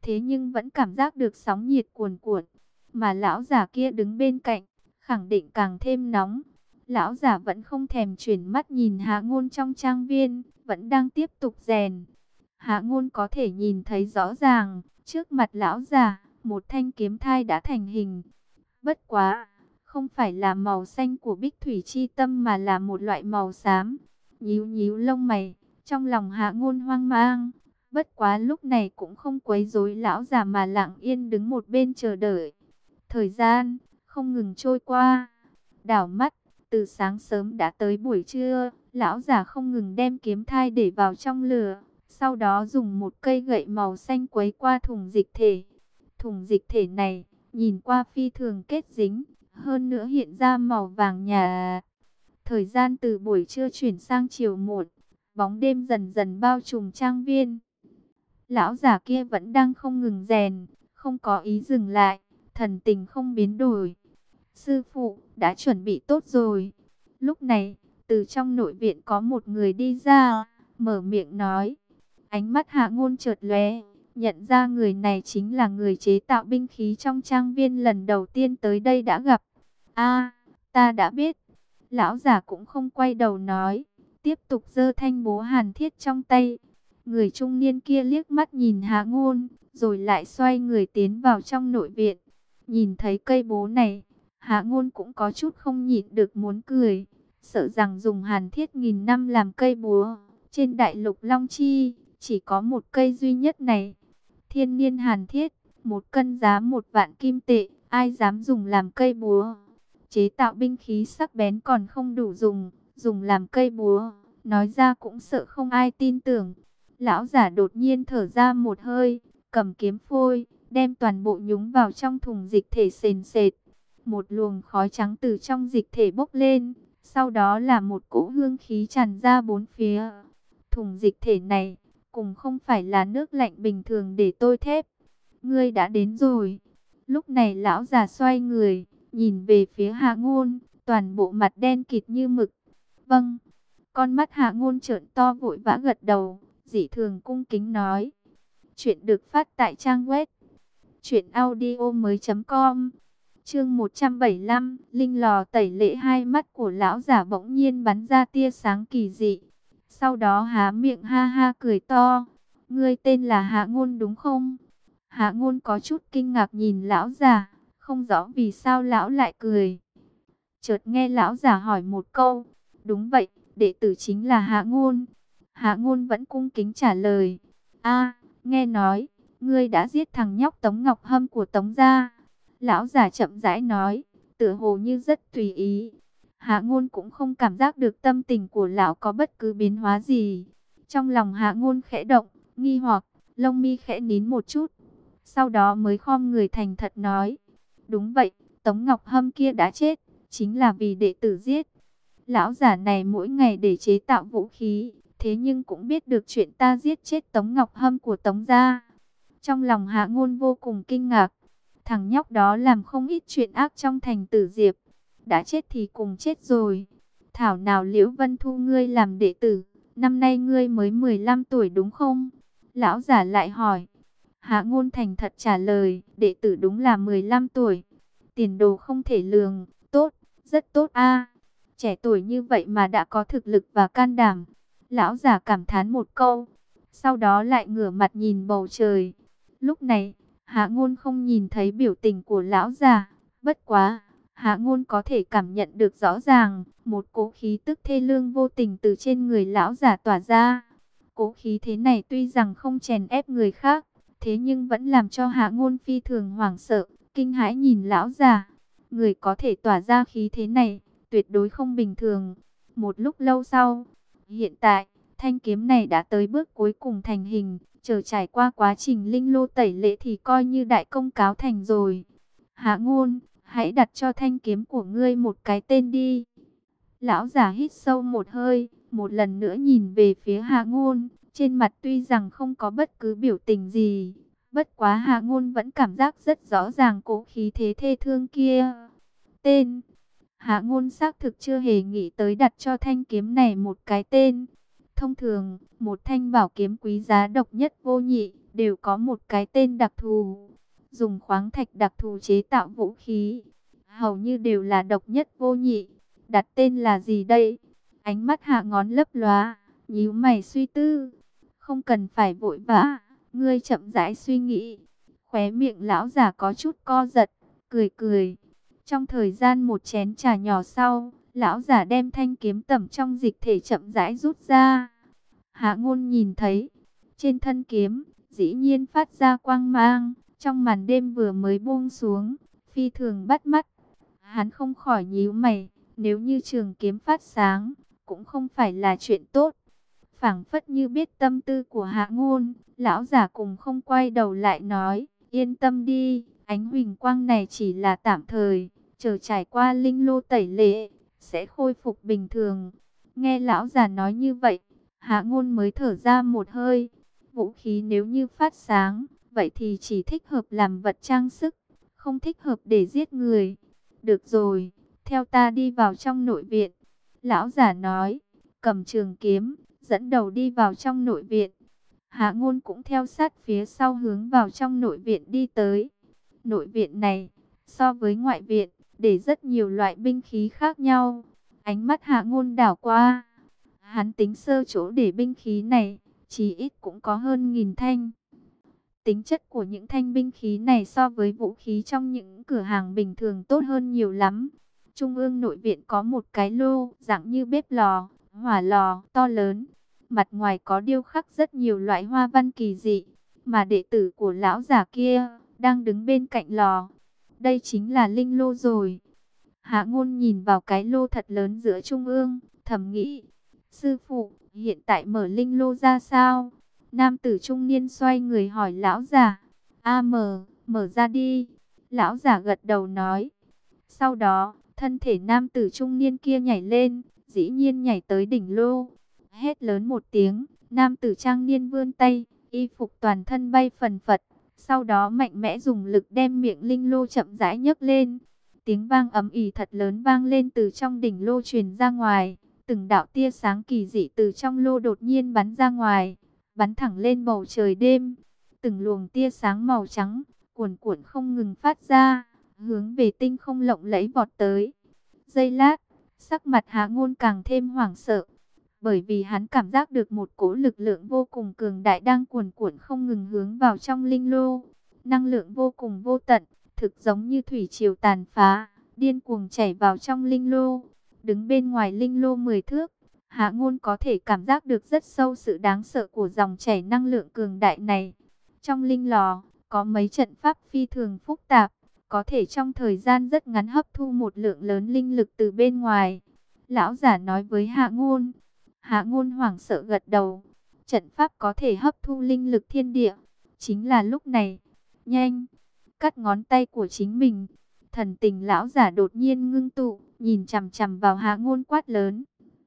thế nhưng vẫn cảm giác được sóng nhiệt cuồn cuộn. Mà lão già kia đứng bên cạnh, khẳng định càng thêm nóng. Lão già vẫn không thèm chuyển mắt nhìn Hạ Ngôn trong trang viên, vẫn đang tiếp tục rèn. Hạ Ngôn có thể nhìn thấy rõ ràng, trước mặt lão già, một thanh kiếm thai đã thành hình. Bất quá, không phải là màu xanh của Bích Thủy Chi Tâm mà là một loại màu xám. Nhíu nhíu lông mày, trong lòng Hạ Ngôn hoang mang. Bất quá lúc này cũng không quấy rối lão già mà lặng yên đứng một bên chờ đợi. Thời gian không ngừng trôi qua, đảo mắt, từ sáng sớm đã tới buổi trưa, lão già không ngừng đem kiếm thai để vào trong lửa, sau đó dùng một cây gậy màu xanh quấy qua thùng dịch thể. Thùng dịch thể này, nhìn qua phi thường kết dính, hơn nữa hiện ra màu vàng nhà. Thời gian từ buổi trưa chuyển sang chiều muộn, bóng đêm dần dần bao trùm trang viên. Lão già kia vẫn đang không ngừng rèn, không có ý dừng lại, thần tình không biến đổi. Sư phụ, đã chuẩn bị tốt rồi. Lúc này, từ trong nội viện có một người đi ra, mở miệng nói. Ánh mắt Hạ Ngôn chợt lóe, nhận ra người này chính là người chế tạo binh khí trong trang viên lần đầu tiên tới đây đã gặp. A, ta đã biết. Lão già cũng không quay đầu nói, tiếp tục giơ thanh bố hàn thiết trong tay. Người trung niên kia liếc mắt nhìn Hạ Ngôn, rồi lại xoay người tiến vào trong nội viện. Nhìn thấy cây bố này, Hạ Ngôn cũng có chút không nhịn được muốn cười. Sợ rằng dùng hàn thiết nghìn năm làm cây búa, trên đại lục Long Chi, chỉ có một cây duy nhất này. Thiên niên hàn thiết, một cân giá 1.000 kim tệ, ai dám dùng làm cây búa. Chế tạo binh khí sắc bén còn không đủ dùng làm cây búa, nói ra cũng sợ không ai tin tưởng. Lão giả đột nhiên thở ra một hơi, cầm kiếm phôi, đem toàn bộ nhúng vào trong thùng dịch thể sền sệt. Một luồng khói trắng từ trong dịch thể bốc lên, sau đó là một cỗ hương khí tràn ra bốn phía. Thùng dịch thể này, cũng không phải là nước lạnh bình thường để tôi thép. Ngươi đã đến rồi. Lúc này lão già xoay người, nhìn về phía Hạ Ngôn, toàn bộ mặt đen kịt như mực. Vâng. Con mắt Hạ Ngôn trợn to vội vã gật đầu, dị thường cung kính nói. Chuyện được phát tại trang web truyệnaudiomoi.com. Chương 175, linh lò tẩy lễ. Hai mắt của lão giả bỗng nhiên bắn ra tia sáng kỳ dị. Sau đó há miệng ha ha cười to. Ngươi tên là Hạ Ngôn đúng không? Hạ Ngôn có chút kinh ngạc nhìn lão giả, không rõ vì sao lão lại cười. Chợt nghe lão giả hỏi một câu. Đúng vậy, đệ tử chính là Hạ Ngôn. Hạ Ngôn vẫn cung kính trả lời. A, nghe nói, ngươi đã giết thằng nhóc Tống Ngọc Hâm của Tống gia. Lão già chậm rãi nói, tựa hồ như rất tùy ý. Hạ Ngôn cũng không cảm giác được tâm tình của lão có bất cứ biến hóa gì. Trong lòng Hạ Ngôn khẽ động, nghi hoặc, lông mi khẽ nín một chút. Sau đó mới khom người thành thật nói, đúng vậy, Tống Ngọc Hâm kia đã chết, chính là vì đệ tử giết. Lão giả này mỗi ngày để chế tạo vũ khí, thế nhưng cũng biết được chuyện ta giết chết Tống Ngọc Hâm của Tống gia. Trong lòng Hạ Ngôn vô cùng kinh ngạc. Thằng nhóc đó làm không ít chuyện ác trong thành Tử Diệp. Đã chết thì cùng chết rồi. Thảo nào Liễu Vân thu ngươi làm đệ tử. Năm nay ngươi mới 15 tuổi đúng không? Lão giả lại hỏi. Hạ Ngôn thành thật trả lời. Đệ tử đúng là 15 tuổi. Tiền đồ không thể lường. Tốt, rất tốt a. Trẻ tuổi như vậy mà đã có thực lực và can đảm. Lão giả cảm thán một câu. Sau đó lại ngửa mặt nhìn bầu trời. Lúc này, Hạ Ngôn không nhìn thấy biểu tình của lão già. Bất quá, Hạ Ngôn có thể cảm nhận được rõ ràng. Một cỗ khí tức thê lương vô tình từ trên người lão già tỏa ra. Cỗ khí thế này tuy rằng không chèn ép người khác, thế nhưng vẫn làm cho Hạ Ngôn phi thường hoảng sợ, kinh hãi nhìn lão già. Người có thể tỏa ra khí thế này, tuyệt đối không bình thường. Một lúc lâu sau, hiện tại, thanh kiếm này đã tới bước cuối cùng thành hình. Chờ trải qua quá trình linh lô tẩy lễ thì coi như đại công cáo thành rồi. Hạ Ngôn, hãy đặt cho thanh kiếm của ngươi một cái tên đi. Lão giả hít sâu một hơi, một lần nữa nhìn về phía Hạ Ngôn. Trên mặt tuy rằng không có bất cứ biểu tình gì, bất quá Hạ Ngôn vẫn cảm giác rất rõ ràng cỗ khí thế thê thương kia. Tên. Hạ Ngôn xác thực chưa hề nghĩ tới đặt cho thanh kiếm này một cái tên. Thông thường, một thanh bảo kiếm quý giá độc nhất vô nhị, đều có một cái tên đặc thù, dùng khoáng thạch đặc thù chế tạo vũ khí, hầu như đều là độc nhất vô nhị. Đặt tên là gì đây? Ánh mắt Hạ Ngón lấp lóa, nhíu mày suy tư. Không cần phải vội vã, ngươi chậm rãi suy nghĩ. Khóe miệng lão giả có chút co giật, cười cười. Trong thời gian một chén trà nhỏ sau, lão giả đem thanh kiếm tẩm trong dịch thể chậm rãi rút ra. Hạ Ngôn nhìn thấy, trên thân kiếm, dĩ nhiên phát ra quang mang, trong màn đêm vừa mới buông xuống, phi thường bắt mắt. Hắn không khỏi nhíu mày, nếu như trường kiếm phát sáng, cũng không phải là chuyện tốt. Phảng phất như biết tâm tư của Hạ Ngôn, lão giả cùng không quay đầu lại nói, yên tâm đi, ánh huỳnh quang này chỉ là tạm thời, chờ trải qua linh lô tẩy lễ, sẽ khôi phục bình thường. Nghe lão già nói như vậy, Hạ Ngôn mới thở ra một hơi. Vũ khí nếu như phát sáng, vậy thì chỉ thích hợp làm vật trang sức, không thích hợp để giết người. Được rồi, theo ta đi vào trong nội viện. Lão già nói, cầm trường kiếm, dẫn đầu đi vào trong nội viện. Hạ Ngôn cũng theo sát phía sau hướng vào trong nội viện đi tới. Nội viện này, so với ngoại viện, để rất nhiều loại binh khí khác nhau. Ánh mắt Hạ Ngôn đảo qua, hắn tính sơ chỗ để binh khí này, chí ít cũng có hơn 1000 thanh. Tính chất của những thanh binh khí này so với vũ khí trong những cửa hàng bình thường tốt hơn nhiều lắm. Trung ương nội viện có một cái lô, dạng như bếp lò, hỏa lò, to lớn. Mặt ngoài có điêu khắc rất nhiều loại hoa văn kỳ dị, mà đệ tử của lão già kia, đang đứng bên cạnh lò. Đây chính là linh lô rồi. Hạ Ngôn nhìn vào cái lô thật lớn giữa trung ương, thầm nghĩ, sư phụ, hiện tại mở linh lô ra sao? Nam tử trung niên xoay người hỏi lão già, mở ra đi. Lão già gật đầu nói. Sau đó, thân thể nam tử trung niên kia nhảy lên, dĩ nhiên nhảy tới đỉnh lô. Hét lớn một tiếng, nam tử trang niên vươn tay, y phục toàn thân bay phần phật. Sau đó mạnh mẽ dùng lực đem miệng linh lô chậm rãi nhấc lên. Tiếng vang ầm ĩ thật lớn vang lên từ trong đỉnh lô truyền ra ngoài. Từng đạo tia sáng kỳ dị từ trong lô đột nhiên bắn ra ngoài, bắn thẳng lên bầu trời đêm. Từng luồng tia sáng màu trắng, cuồn cuộn không ngừng phát ra, hướng về tinh không lộng lẫy vọt tới. Giây lát, sắc mặt Hạ Ngôn càng thêm hoảng sợ, bởi vì hắn cảm giác được một cỗ lực lượng vô cùng cường đại đang cuồn cuộn không ngừng hướng vào trong linh lô. Năng lượng vô cùng vô tận, thực giống như thủy triều tàn phá, điên cuồng chảy vào trong linh lô. Đứng bên ngoài linh lô 10 thước, Hạ Ngôn có thể cảm giác được rất sâu sự đáng sợ của dòng chảy năng lượng cường đại này. Trong linh lò, có mấy trận pháp phi thường phức tạp, có thể trong thời gian rất ngắn hấp thu một lượng lớn linh lực từ bên ngoài. Lão giả nói với Hạ Ngôn. Hạ Ngôn hoảng sợ gật đầu. Trận pháp có thể hấp thu linh lực thiên địa. Chính là lúc này, nhanh, cắt ngón tay của chính mình. Thần tình lão giả đột nhiên ngưng tụ, nhìn chằm chằm vào Hạ Ngôn quát lớn.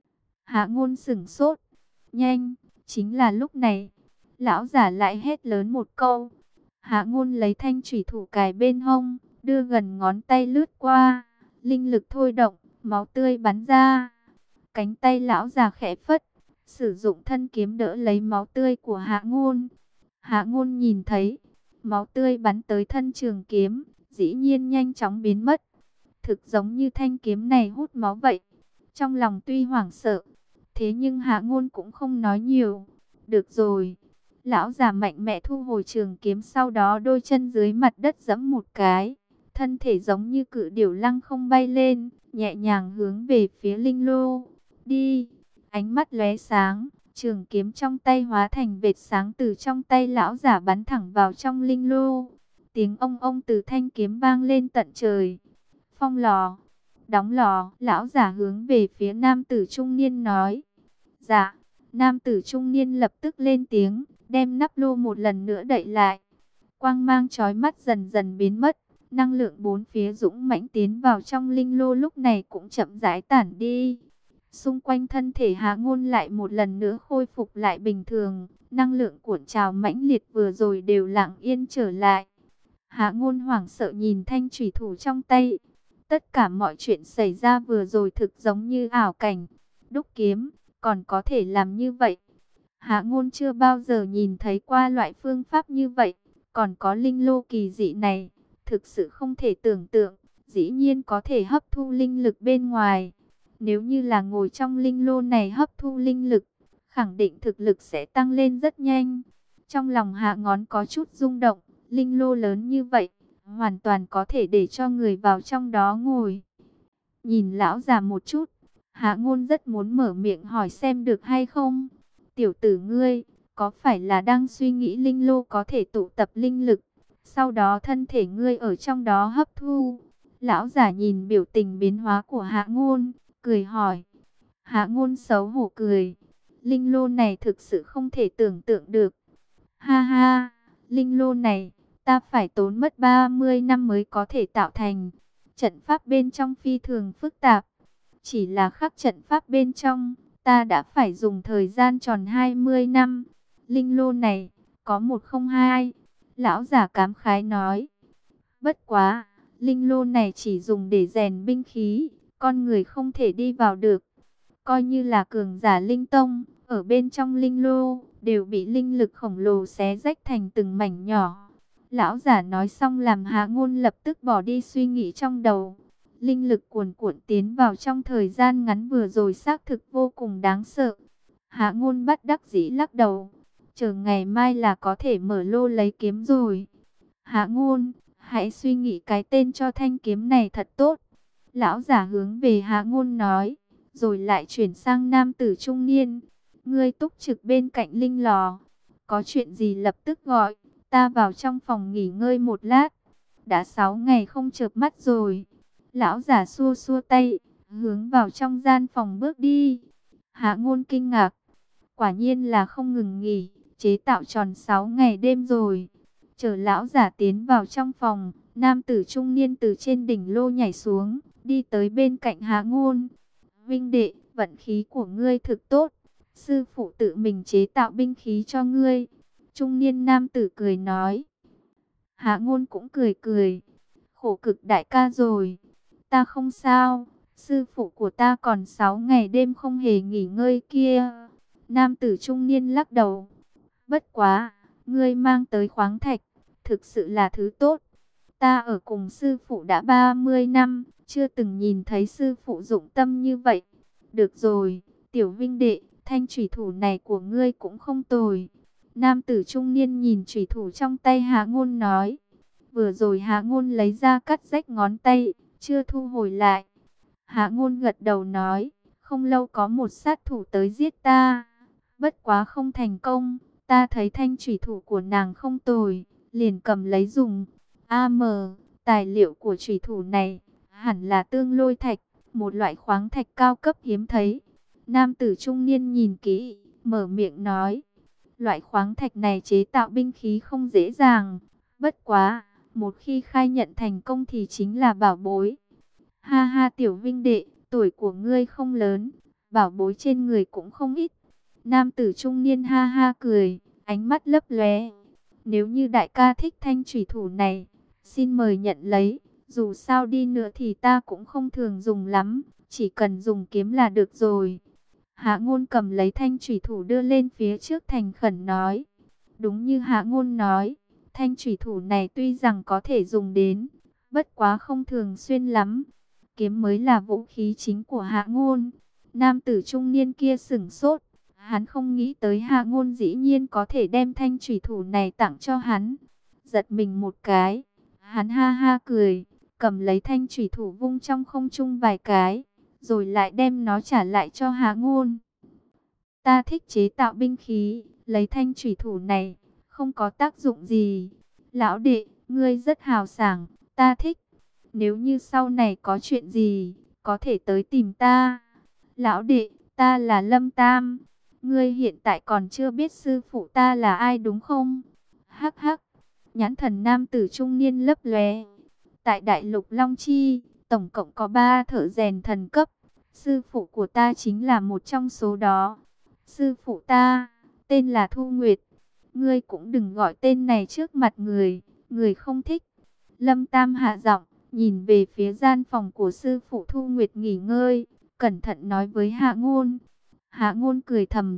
Hạ Ngôn sững sốt. Nhanh, chính là lúc này. Lão giả lại hét lớn một câu. Hạ Ngôn lấy thanh chủy thủ cài bên hông, đưa gần ngón tay lướt qua. Linh lực thôi động, máu tươi bắn ra. Cánh tay lão già khẽ phất, sử dụng thân kiếm đỡ lấy máu tươi của Hạ Ngôn. Hạ Ngôn nhìn thấy, máu tươi bắn tới thân trường kiếm, dĩ nhiên nhanh chóng biến mất. Thực giống như thanh kiếm này hút máu vậy. Trong lòng tuy hoảng sợ, thế nhưng Hạ Ngôn cũng không nói nhiều. Được rồi. Lão già mạnh mẽ thu hồi trường kiếm, sau đó đôi chân dưới mặt đất giẫm một cái. Thân thể giống như cự điểu lăng không bay lên, nhẹ nhàng hướng về phía linh lô. Đi! Ánh mắt lóe sáng, trường kiếm trong tay hóa thành vệt sáng từ trong tay lão giả bắn thẳng vào trong linh lô. Tiếng ông ông từ thanh kiếm vang lên tận trời. Phong lò, đóng lò, lão giả hướng về phía nam tử trung niên nói. Dạ, nam tử trung niên lập tức lên tiếng, đem nắp lô một lần nữa đậy lại. Quang mang chói mắt dần dần biến mất, năng lượng bốn phía dũng mãnh tiến vào trong linh lô lúc này cũng chậm rãi tản đi. Xung quanh thân thể Hạ Ngôn lại một lần nữa khôi phục lại bình thường, năng lượng cuộn trào mãnh liệt vừa rồi đều lặng yên trở lại. Hạ Ngôn hoảng sợ nhìn thanh chủy thủ trong tay. Tất cả mọi chuyện xảy ra vừa rồi thực giống như ảo cảnh. Đúc kiếm, còn có thể làm như vậy. Hạ Ngôn chưa bao giờ nhìn thấy qua loại phương pháp như vậy, còn có linh lô kỳ dị này, thực sự không thể tưởng tượng, dĩ nhiên có thể hấp thu linh lực bên ngoài. Nếu như là ngồi trong linh lô này hấp thu linh lực, khẳng định thực lực sẽ tăng lên rất nhanh. Trong lòng Hạ Ngón có chút rung động, linh lô lớn như vậy, hoàn toàn có thể để cho người vào trong đó ngồi. Nhìn lão già một chút, Hạ Ngôn rất muốn mở miệng hỏi xem được hay không. Tiểu tử ngươi, có phải là đang suy nghĩ linh lô có thể tụ tập linh lực, sau đó thân thể ngươi ở trong đó hấp thu? Lão giả nhìn biểu tình biến hóa của Hạ Ngôn, cười hỏi. Hạ Ngôn xấu hổ cười. Linh lô này thực sự không thể tưởng tượng được. Ha ha, linh lô này, ta phải tốn mất 30 năm mới có thể tạo thành. Trận pháp bên trong phi thường phức tạp. Chỉ là khắc trận pháp bên trong, ta đã phải dùng thời gian tròn 20 năm. Linh lô này, có 102. Lão giả cảm khái nói. Bất quá, linh lô này chỉ dùng để rèn binh khí, con người không thể đi vào được. Coi như là cường giả linh tông, ở bên trong linh lô, đều bị linh lực khổng lồ xé rách thành từng mảnh nhỏ. Lão giả nói xong làm Hạ Ngôn lập tức bỏ đi suy nghĩ trong đầu. Linh lực cuồn cuộn tiến vào trong thời gian ngắn vừa rồi xác thực vô cùng đáng sợ. Hạ Ngôn bất đắc dĩ lắc đầu. Chờ ngày mai là có thể mở lô lấy kiếm rồi. Hạ Ngôn, hãy suy nghĩ cái tên cho thanh kiếm này thật tốt. Lão giả hướng về Hạ Ngôn nói, rồi lại chuyển sang nam tử trung niên. Ngươi túc trực bên cạnh linh lò. Có chuyện gì lập tức gọi, ta vào trong phòng nghỉ ngơi một lát. Đã 6 ngày không chợp mắt rồi. Lão giả xua xua tay, hướng vào trong gian phòng bước đi. Hạ Ngôn kinh ngạc. Quả nhiên là không ngừng nghỉ, chế tạo tròn 6 ngày đêm rồi. Chờ lão giả tiến vào trong phòng, nam tử trung niên từ trên đỉnh lô nhảy xuống, đi tới bên cạnh Hạ Ngôn. Vinh đệ, vận khí của ngươi thực tốt. Sư phụ tự mình chế tạo binh khí cho ngươi. Trung niên nam tử cười nói. Hạ Ngôn cũng cười cười. Khổ cực đại ca rồi. Ta không sao. Sư phụ của ta còn 6 ngày đêm không hề nghỉ ngơi kia. Nam tử trung niên lắc đầu. Bất quá, ngươi mang tới khoáng thạch, thực sự là thứ tốt. Ta ở cùng sư phụ đã 30 năm, chưa từng nhìn thấy sư phụ dụng tâm như vậy. Được rồi, tiểu Vinh đệ, thanh chủy thủ này của ngươi cũng không tồi. Nam tử trung niên nhìn chủy thủ trong tay Hạ Ngôn nói. Vừa rồi Hạ Ngôn lấy ra cắt rách ngón tay, chưa thu hồi lại. Hạ Ngôn gật đầu nói, không lâu có một sát thủ tới giết ta. Bất quá không thành công, ta thấy thanh chủy thủ của nàng không tồi, liền cầm lấy dùng. Tài liệu của chủy thủ này, hẳn là tương lôi thạch, một loại khoáng thạch cao cấp hiếm thấy. Nam tử trung niên nhìn kỹ, mở miệng nói. Loại khoáng thạch này chế tạo binh khí không dễ dàng. Bất quá, một khi khai nhận thành công thì chính là bảo bối. Ha ha tiểu Vinh đệ, tuổi của ngươi không lớn, bảo bối trên người cũng không ít. Nam tử trung niên ha ha cười, ánh mắt lấp lóe. Nếu như đại ca thích thanh chủy thủ này, xin mời nhận lấy. Dù sao đi nữa thì ta cũng không thường dùng lắm, chỉ cần dùng kiếm là được rồi. Hạ Ngôn cầm lấy thanh chủy thủ đưa lên phía trước thành khẩn nói. Đúng như Hạ Ngôn nói, thanh chủy thủ này tuy rằng có thể dùng đến, bất quá không thường xuyên lắm. Kiếm mới là vũ khí chính của Hạ Ngôn. Nam tử trung niên kia sửng sốt. Hắn không nghĩ tới Hạ Ngôn dĩ nhiên có thể đem thanh chủy thủ này tặng cho hắn. Giật mình một cái, hắn ha ha cười, cầm lấy thanh chủy thủ vung trong không trung vài cái, rồi lại đem nó trả lại cho Hạ Ngôn. Ta thích chế tạo binh khí, lấy thanh chủy thủ này, không có tác dụng gì. Lão đệ, ngươi rất hào sảng, ta thích. Nếu như sau này có chuyện gì, có thể tới tìm ta. Lão đệ, ta là Lâm Tam. Ngươi hiện tại còn chưa biết sư phụ ta là ai đúng không? Hắc hắc, nhãn thần nam tử trung niên lấp lóe. Tại Đại Lục Long Chi, tổng cộng có 3 thợ rèn thần cấp. Sư phụ của ta chính là một trong số đó. Sư phụ ta, tên là Thu Nguyệt. Ngươi cũng đừng gọi tên này trước mặt người, người không thích. Lâm Tam hạ giọng, nhìn về phía gian phòng của sư phụ Thu Nguyệt nghỉ ngơi, cẩn thận nói với Hạ Ngôn. Hạ Ngôn cười thầm,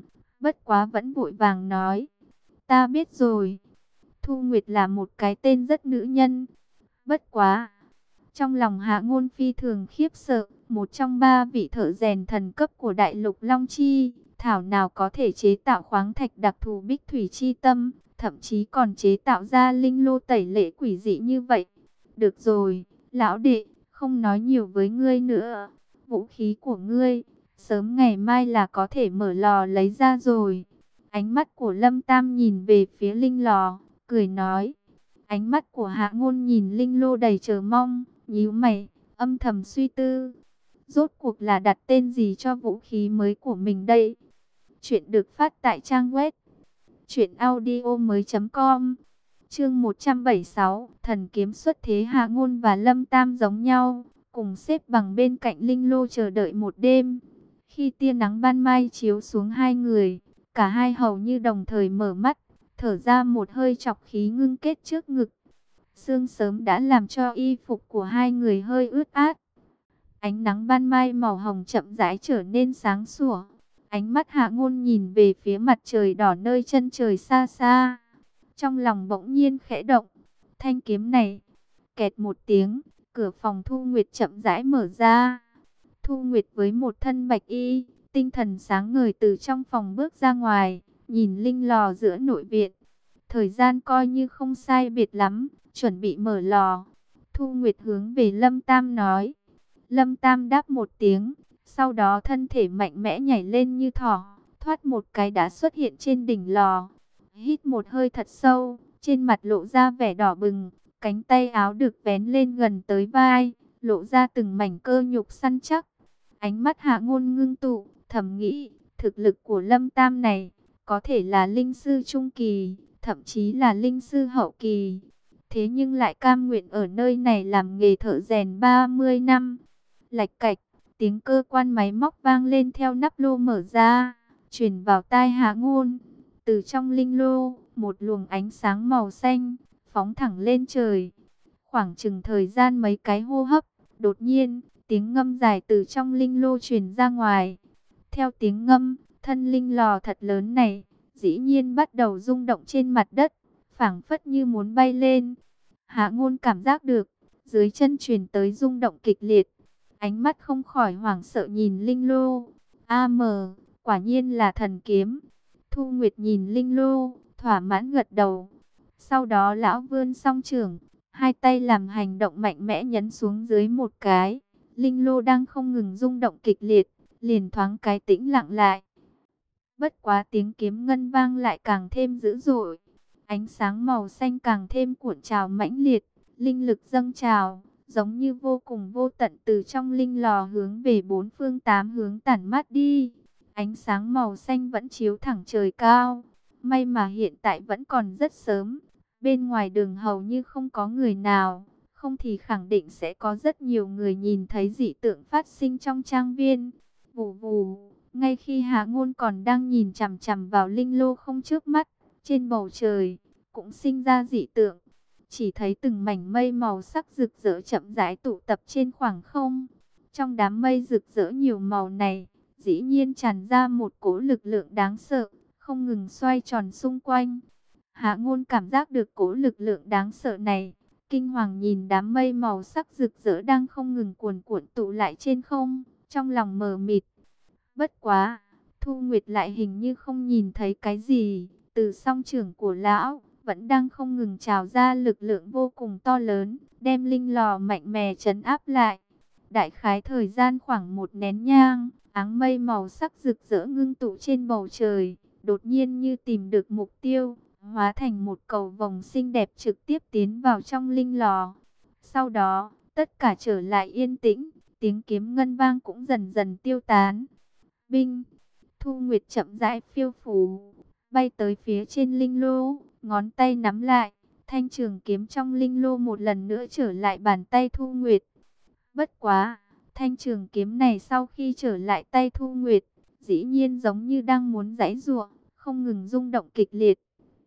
bất quá vẫn vội vàng nói, ta biết rồi. Thu Nguyệt là một cái tên rất nữ nhân. Bất quá, trong lòng Hạ Ngôn phi thường khiếp sợ, một trong ba vị thợ rèn thần cấp của Đại Lục Long Chi, thảo nào có thể chế tạo khoáng thạch đặc thù Bích Thủy Chi Tâm, thậm chí còn chế tạo ra linh lô tẩy lễ quỷ dị như vậy. Được rồi, lão đệ, không nói nhiều với ngươi nữa. Vũ khí của ngươi, sớm ngày mai là có thể mở lò lấy ra rồi. Ánh mắt của Lâm Tam nhìn về phía linh lò, cười nói. Ánh mắt của Hạ Ngôn nhìn linh lô đầy chờ mong, nhíu mày, âm thầm suy tư. Rốt cuộc là đặt tên gì cho vũ khí mới của mình đây? Chuyện được phát tại trang web truyệnaudiomoi.com. Chương 176, thần kiếm xuất thế. Hạ Ngôn và Lâm Tam giống nhau, cùng xếp bằng bên cạnh linh lô chờ đợi một đêm. Khi tia nắng ban mai chiếu xuống hai người, cả hai hầu như đồng thời mở mắt, thở ra một hơi trọc khí ngưng kết trước ngực. Sương sớm đã làm cho y phục của hai người hơi ướt át. Ánh nắng ban mai màu hồng chậm rãi trở nên sáng sủa. Ánh mắt Hạ Ngôn nhìn về phía mặt trời đỏ nơi chân trời xa xa. Trong lòng bỗng nhiên khẽ động. Thanh kiếm này, kẹt một tiếng, cửa phòng Thu Nguyệt chậm rãi mở ra. Thu Nguyệt với một thân bạch y, tinh thần sáng ngời từ trong phòng bước ra ngoài, nhìn linh lò giữa nội viện. Thời gian coi như không sai biệt lắm, chuẩn bị mở lò. Thu Nguyệt hướng về Lâm Tam nói. Lâm Tam đáp một tiếng, sau đó thân thể mạnh mẽ nhảy lên như thỏ, thoát một cái đã xuất hiện trên đỉnh lò. Hít một hơi thật sâu, trên mặt lộ ra vẻ đỏ bừng, cánh tay áo được vén lên gần tới vai, lộ ra từng mảnh cơ nhục săn chắc. Ánh mắt Hạ Ngôn ngưng tụ, thầm nghĩ, thực lực của Lâm Tam này, có thể là linh sư trung kỳ, thậm chí là linh sư hậu kỳ. Thế nhưng lại cam nguyện ở nơi này làm nghề thợ rèn 30 năm. Lạch cạch, tiếng cơ quan máy móc vang lên theo nắp lô mở ra, truyền vào tai Hạ Ngôn. Từ trong linh lô, một luồng ánh sáng màu xanh, phóng thẳng lên trời. Khoảng chừng thời gian mấy cái hô hấp, đột nhiên, tiếng ngâm dài từ trong linh lô truyền ra ngoài. Theo tiếng ngâm, thân linh lò thật lớn này, dĩ nhiên bắt đầu rung động trên mặt đất, phảng phất như muốn bay lên. Hạ Ngôn cảm giác được, dưới chân truyền tới rung động kịch liệt. Ánh mắt không khỏi hoảng sợ nhìn linh lô. Quả nhiên là thần kiếm. Thu Nguyệt nhìn linh lô, thỏa mãn gật đầu. Sau đó lão vươn song chưởng, hai tay làm hành động mạnh mẽ nhấn xuống dưới một cái. Linh lô đang không ngừng rung động kịch liệt, liền thoáng cái tĩnh lặng lại. Bất quá tiếng kiếm ngân vang lại càng thêm dữ dội. Ánh sáng màu xanh càng thêm cuộn trào mãnh liệt, linh lực dâng trào, giống như vô cùng vô tận từ trong linh lò hướng về bốn phương tám hướng tản mát đi. Ánh sáng màu xanh vẫn chiếu thẳng trời cao. May mà hiện tại vẫn còn rất sớm. Bên ngoài đường hầu như không có người nào. Không thì khẳng định sẽ có rất nhiều người nhìn thấy dị tượng phát sinh trong trang viên. Vù vù, ngay khi Hạ Ngôn còn đang nhìn chằm chằm vào linh lô không chớp mắt, trên bầu trời cũng sinh ra dị tượng. Chỉ thấy từng mảnh mây màu sắc rực rỡ chậm rãi tụ tập trên khoảng không. Trong đám mây rực rỡ nhiều màu này, dĩ nhiên tràn ra một cỗ lực lượng đáng sợ, không ngừng xoay tròn xung quanh. Hạ Ngôn cảm giác được cỗ lực lượng đáng sợ này, kinh hoàng nhìn đám mây màu sắc rực rỡ đang không ngừng cuồn cuộn tụ lại trên không, trong lòng mờ mịt. Bất quá, Thu Nguyệt lại hình như không nhìn thấy cái gì, từ song chưởng của lão vẫn đang không ngừng trào ra lực lượng vô cùng to lớn, đem linh lò mạnh mẽ trấn áp lại. Đại khái thời gian khoảng một nén nhang, áng mây màu sắc rực rỡ ngưng tụ trên bầu trời, đột nhiên như tìm được mục tiêu, hóa thành một cầu vồng xinh đẹp trực tiếp tiến vào trong linh lò. Sau đó, tất cả trở lại yên tĩnh, tiếng kiếm ngân vang cũng dần dần tiêu tán. Binh, Thu Nguyệt chậm rãi phiêu phù, bay tới phía trên linh lô, ngón tay nắm lại, thanh trường kiếm trong linh lô một lần nữa trở lại bàn tay Thu Nguyệt. Bất quá, thanh trường kiếm này sau khi trở lại tay Thu Nguyệt, dĩ nhiên giống như đang muốn giãy giụa, không ngừng rung động kịch liệt.